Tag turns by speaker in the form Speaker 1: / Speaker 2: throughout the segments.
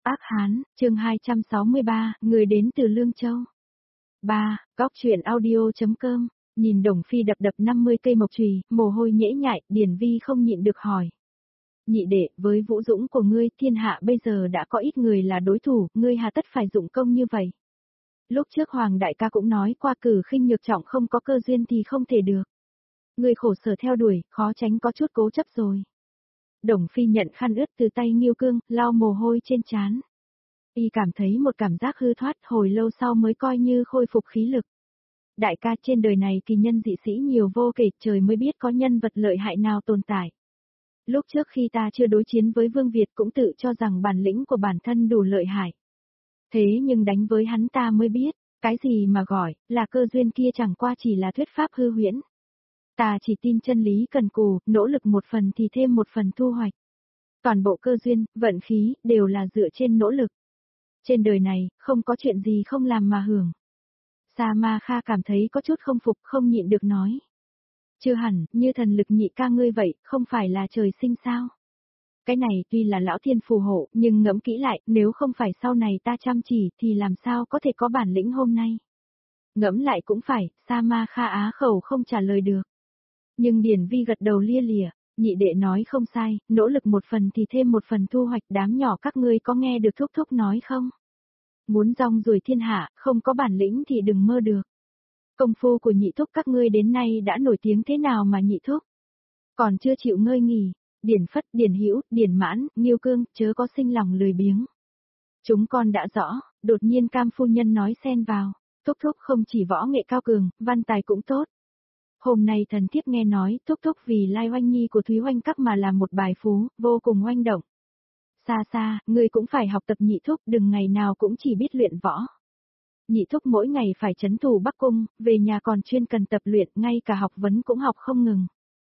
Speaker 1: Ác Hán, chương 263, người đến từ Lương Châu. 3. Góc truyện audio.com, nhìn Đồng Phi đập đập 50 cây mộc chùy, mồ hôi nhễ nhại, Điển Vi không nhịn được hỏi. Nhị đệ, với vũ dũng của ngươi, thiên hạ bây giờ đã có ít người là đối thủ, ngươi hà tất phải dụng công như vậy. Lúc trước Hoàng đại ca cũng nói qua cử khinh nhược trọng không có cơ duyên thì không thể được. Ngươi khổ sở theo đuổi, khó tránh có chút cố chấp rồi. Đồng Phi nhận khăn ướt từ tay Nghiêu Cương, lau mồ hôi trên trán. Y cảm thấy một cảm giác hư thoát, hồi lâu sau mới coi như khôi phục khí lực. Đại ca, trên đời này kỳ nhân dị sĩ nhiều vô kể, trời mới biết có nhân vật lợi hại nào tồn tại. Lúc trước khi ta chưa đối chiến với Vương Việt cũng tự cho rằng bản lĩnh của bản thân đủ lợi hại. Thế nhưng đánh với hắn ta mới biết, cái gì mà gọi là cơ duyên kia chẳng qua chỉ là thuyết pháp hư huyễn. Ta chỉ tin chân lý cần cù, nỗ lực một phần thì thêm một phần thu hoạch. Toàn bộ cơ duyên, vận khí, đều là dựa trên nỗ lực. Trên đời này, không có chuyện gì không làm mà hưởng. Sa Ma Kha cảm thấy có chút không phục, không nhịn được nói. Chưa hẳn, như thần lực nhị ca ngươi vậy, không phải là trời sinh sao? Cái này tuy là lão thiên phù hộ, nhưng ngẫm kỹ lại, nếu không phải sau này ta chăm chỉ thì làm sao có thể có bản lĩnh hôm nay? Ngẫm lại cũng phải, Sa Ma Kha á khẩu không trả lời được. Nhưng Điển Vi gật đầu lia lịa, nhị đệ nói không sai, nỗ lực một phần thì thêm một phần thu hoạch, đám nhỏ các ngươi có nghe được thúc thúc nói không? Muốn rong ruổi thiên hạ, không có bản lĩnh thì đừng mơ được. Công phu của nhị thúc các ngươi đến nay đã nổi tiếng thế nào mà nhị thúc? Còn chưa chịu ngơi nghỉ, Điển Phất, Điển Hữu, Điển Mãn, Nghiêu Cương, chớ có sinh lòng lười biếng. Chúng con đã rõ, đột nhiên Cam phu nhân nói xen vào, thúc thúc không chỉ võ nghệ cao cường, văn tài cũng tốt. Hôm nay thần thiếp nghe nói, thúc thúc vì Lai Oanh Nhi của Thúy Oanh Các mà làm một bài phú, vô cùng oanh động. Xa xa, ngươi cũng phải học tập nhị thúc, đừng ngày nào cũng chỉ biết luyện võ. Nhị thúc mỗi ngày phải trấn thủ Bắc Cung, về nhà còn chuyên cần tập luyện, ngay cả học vấn cũng học không ngừng.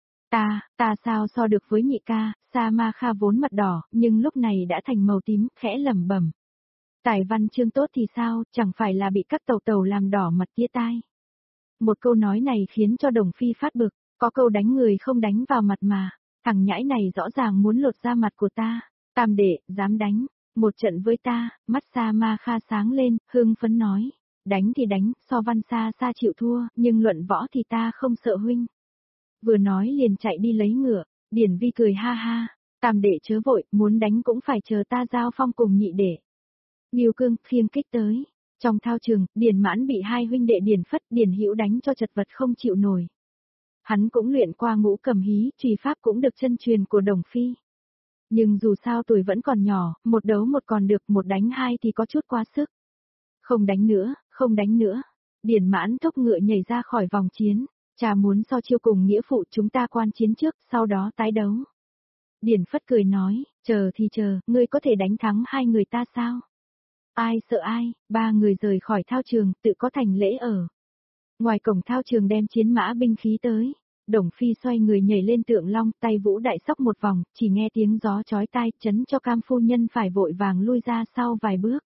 Speaker 1: Ta sao so được với nhị ca? Sa Ma Kha vốn mặt đỏ, nhưng lúc này đã thành màu tím, khẽ lẩm bẩm. Tài văn chương tốt thì sao, chẳng phải là bị các tàu tàu làm đỏ mặt tía tai. Một câu nói này khiến cho Đồng Phi phát bực, có câu đánh người không đánh vào mặt mà, thằng nhãi này rõ ràng muốn lột da mặt của ta. Tam đệ, dám đánh, một trận với ta, mắt Sa Ma Kha sáng lên, hưng phấn nói, đánh thì đánh, so văn xa xa chịu thua, nhưng luận võ thì ta không sợ huynh. Vừa nói liền chạy đi lấy ngựa, Điển Vi cười ha ha, Tam đệ chớ vội, muốn đánh cũng phải chờ ta giao phong cùng nhị đệ. Nghiêu Cương, khiêng kích tới. Trong thao trường, Điển Mãn bị hai huynh đệ Điển Phất, Điển Hữu đánh cho chật vật không chịu nổi. Hắn cũng luyện qua ngũ cầm hí, trùy pháp cũng được chân truyền của Đồng Phi. Nhưng dù sao tuổi vẫn còn nhỏ, một đấu một còn được, một đánh hai thì có chút quá sức. Không đánh nữa, không đánh nữa. Điển Mãn thúc ngựa nhảy ra khỏi vòng chiến, cha muốn so chiêu cùng nghĩa phụ, chúng ta quan chiến trước, sau đó tái đấu. Điển Phất cười nói, chờ thì chờ, ngươi có thể đánh thắng hai người ta sao? Ai sợ ai, ba người rời khỏi thao trường, tự có thành lễ ở. Ngoài cổng thao trường đem chiến mã binh khí tới, Đồng Phi xoay người nhảy lên tượng long, tay vũ đại sóc một vòng, chỉ nghe tiếng gió chói tai, chấn cho Cam phu nhân phải vội vàng lui ra sau vài bước.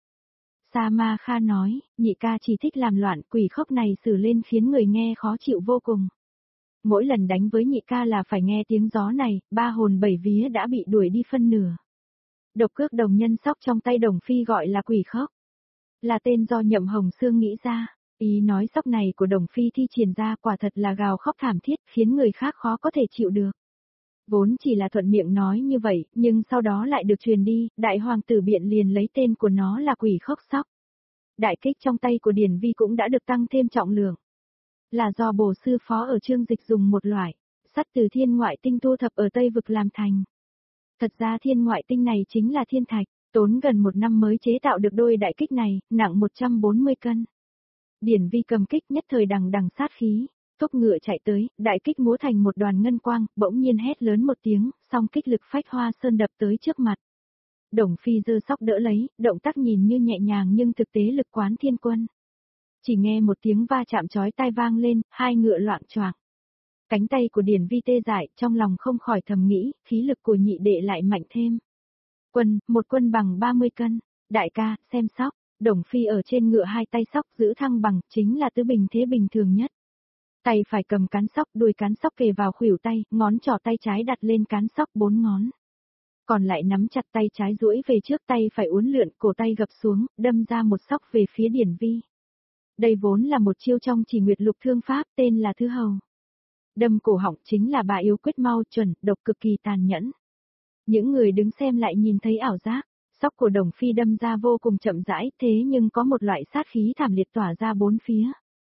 Speaker 1: Sa Ma Kha nói, nhị ca chỉ thích làm loạn, quỷ khốc này xử lên khiến người nghe khó chịu vô cùng. Mỗi lần đánh với nhị ca là phải nghe tiếng gió này, ba hồn bảy vía đã bị đuổi đi phân nửa. Độc cước đồng nhân sóc trong tay Đồng Phi gọi là quỷ khốc. Là tên do Nhậm Hồng Sương nghĩ ra, ý nói sóc này của Đồng Phi thi triển ra quả thật là gào khóc thảm thiết khiến người khác khó có thể chịu được. Vốn chỉ là thuận miệng nói như vậy, nhưng sau đó lại được truyền đi, đại hoàng tử Biện liền lấy tên của nó là quỷ khốc sóc. Đại kích trong tay của Điển Vi cũng đã được tăng thêm trọng lượng. Là do bổ sư phó ở Trương Dịch dùng một loại sắt từ thiên ngoại tinh thu thập ở Tây Vực làm thành. Thật ra thiên ngoại tinh này chính là thiên thạch, tốn gần một năm mới chế tạo được đôi đại kích này, nặng 140 cân. Điển Vi cầm kích nhất thời đằng đằng sát khí, thúc ngựa chạy tới, đại kích múa thành một đoàn ngân quang, bỗng nhiên hét lớn một tiếng, song kích lực phách hoa sơn đập tới trước mặt. Đồng Phi giơ sóc đỡ lấy, động tác nhìn như nhẹ nhàng nhưng thực tế lực quán thiên quân. Chỉ nghe một tiếng va chạm chói tai vang lên, hai ngựa loạng choạng. Cánh tay của Điển Vi tê dại, trong lòng không khỏi thầm nghĩ, khí lực của nhị đệ lại mạnh thêm. Một quân bằng 30 cân, đại ca, xem sóc, Đồng Phi ở trên ngựa hai tay sóc giữ thăng bằng, chính là tứ bình thế bình thường nhất. Tay phải cầm cán sóc, đuôi cán sóc kề vào khuỷu tay, ngón trỏ tay trái đặt lên cán sóc 4 ngón. Còn lại nắm chặt tay trái duỗi về trước, tay phải uốn lượn, cổ tay gập xuống, đâm ra một sóc về phía Điển Vi. Đây vốn là một chiêu trong Chỉ Nguyệt Lục Thương Pháp, tên là Thứ Hầu. Đâm cổ họng chính là bà yếu quyết mau, chuẩn, độc, cực kỳ tàn nhẫn. Những người đứng xem lại nhìn thấy ảo giác, sóc của Đồng Phi đâm ra vô cùng chậm rãi, thế nhưng có một loại sát khí thảm liệt tỏa ra bốn phía.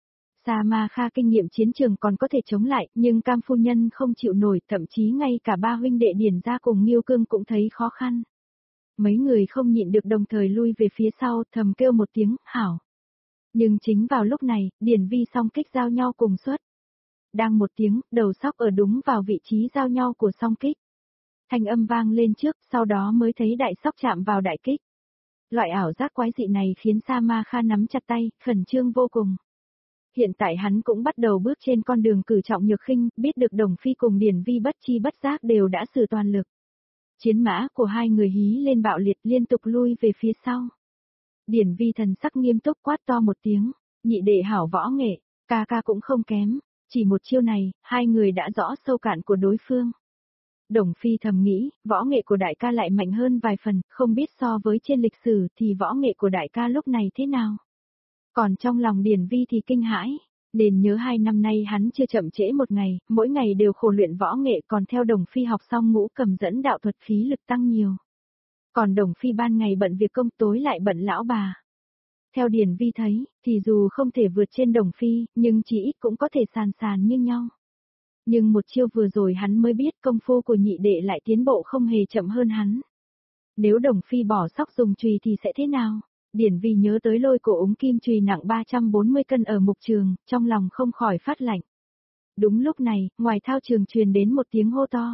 Speaker 1: Sa Ma Kha kinh nghiệm chiến trường còn có thể chống lại, nhưng Cam phu nhân không chịu nổi, thậm chí ngay cả ba huynh đệ Điển gia cùng Nghiêu Cương cũng thấy khó khăn. Mấy người không nhịn được đồng thời lui về phía sau, thầm kêu một tiếng, hảo. Nhưng chính vào lúc này, Điển Vi song kích giao nhau cùng xuất. Đang một tiếng, đầu sóc ở đúng vào vị trí giao nhau của song kích. Thanh âm vang lên trước, sau đó mới thấy đại sóc chạm vào đại kích. Loại ảo giác quái dị này khiến Sa Ma Kha nắm chặt tay, khẩn trương vô cùng. Hiện tại hắn cũng bắt đầu bước trên con đường cử trọng nhược khinh, biết được Đồng Phi cùng Điển Vi bất chi bất giác đều đã sử toàn lực. Chiến mã của hai người hí lên bạo liệt, liên tục lui về phía sau. Điển Vi thần sắc nghiêm túc quát to một tiếng, nhị đệ hảo võ nghệ, ca ca cũng không kém, chỉ một chiêu này, hai người đã rõ sâu cạn của đối phương. Đồng Phi thầm nghĩ, võ nghệ của đại ca lại mạnh hơn vài phần, không biết so với trên lịch sử thì võ nghệ của đại ca lúc này thế nào. Còn trong lòng Điển Vi thì kinh hãi, nên nhớ 2 năm nay hắn chưa chậm trễ một ngày, mỗi ngày đều khổ luyện võ nghệ, còn theo Đồng Phi học xong ngũ cầm dẫn đạo thuật, khí lực tăng nhiều. Còn Đồng Phi ban ngày bận việc công, tối lại bận lão bà. Theo Điển Vi thấy, thì dù không thể vượt trên Đồng Phi, nhưng chỉ ít cũng có thể sàn sàn như nhau. Nhưng một chiêu vừa rồi hắn mới biết công phu của nhị đệ lại tiến bộ không hề chậm hơn hắn. Nếu Đồng Phi bỏ sóc dùng chùy thì sẽ thế nào? Điển Vi nhớ tới lôi cổ ống kim chùy nặng 340 cân ở mục trường, trong lòng không khỏi phát lạnh. Đúng lúc này, ngoài thao trường truyền đến một tiếng hô to.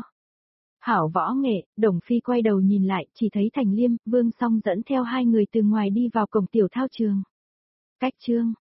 Speaker 1: Hảo võ nghệ, Đồng Phi quay đầu nhìn lại, chỉ thấy Thành Liêm, Vương Song dẫn theo hai người từ ngoài đi vào cổng tiểu thao trường. Cách chương